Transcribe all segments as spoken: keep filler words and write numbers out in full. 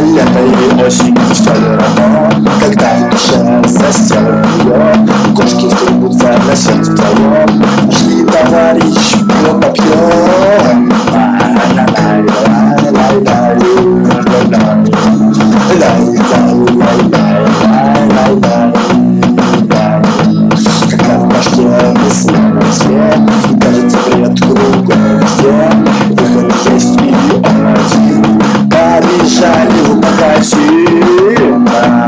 лето или осень, все ли равно, когда в душе засела ее. Кошки скребутся на сердце твоем. Пошли, товарищ, пиво попьем. Когда в башке мысли на Москве, и кажется бред кругом везде, выход есть и он один. Побежали в магазин.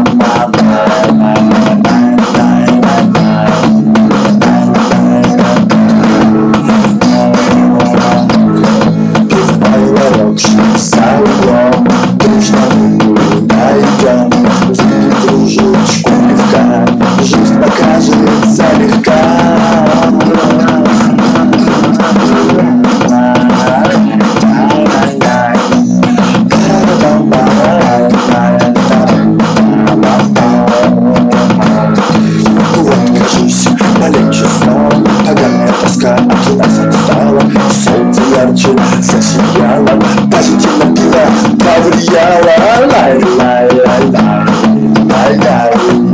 Пивной ларек за углом, дружно мы найдем. Выпьем кружечку пивка, жизнь покажется легка. Маленький сон, поганая тоска от нас отстала. Солнце ярче засияло, позитивно пиво повлияло. Лай-лай-лай-лай-лай-лай.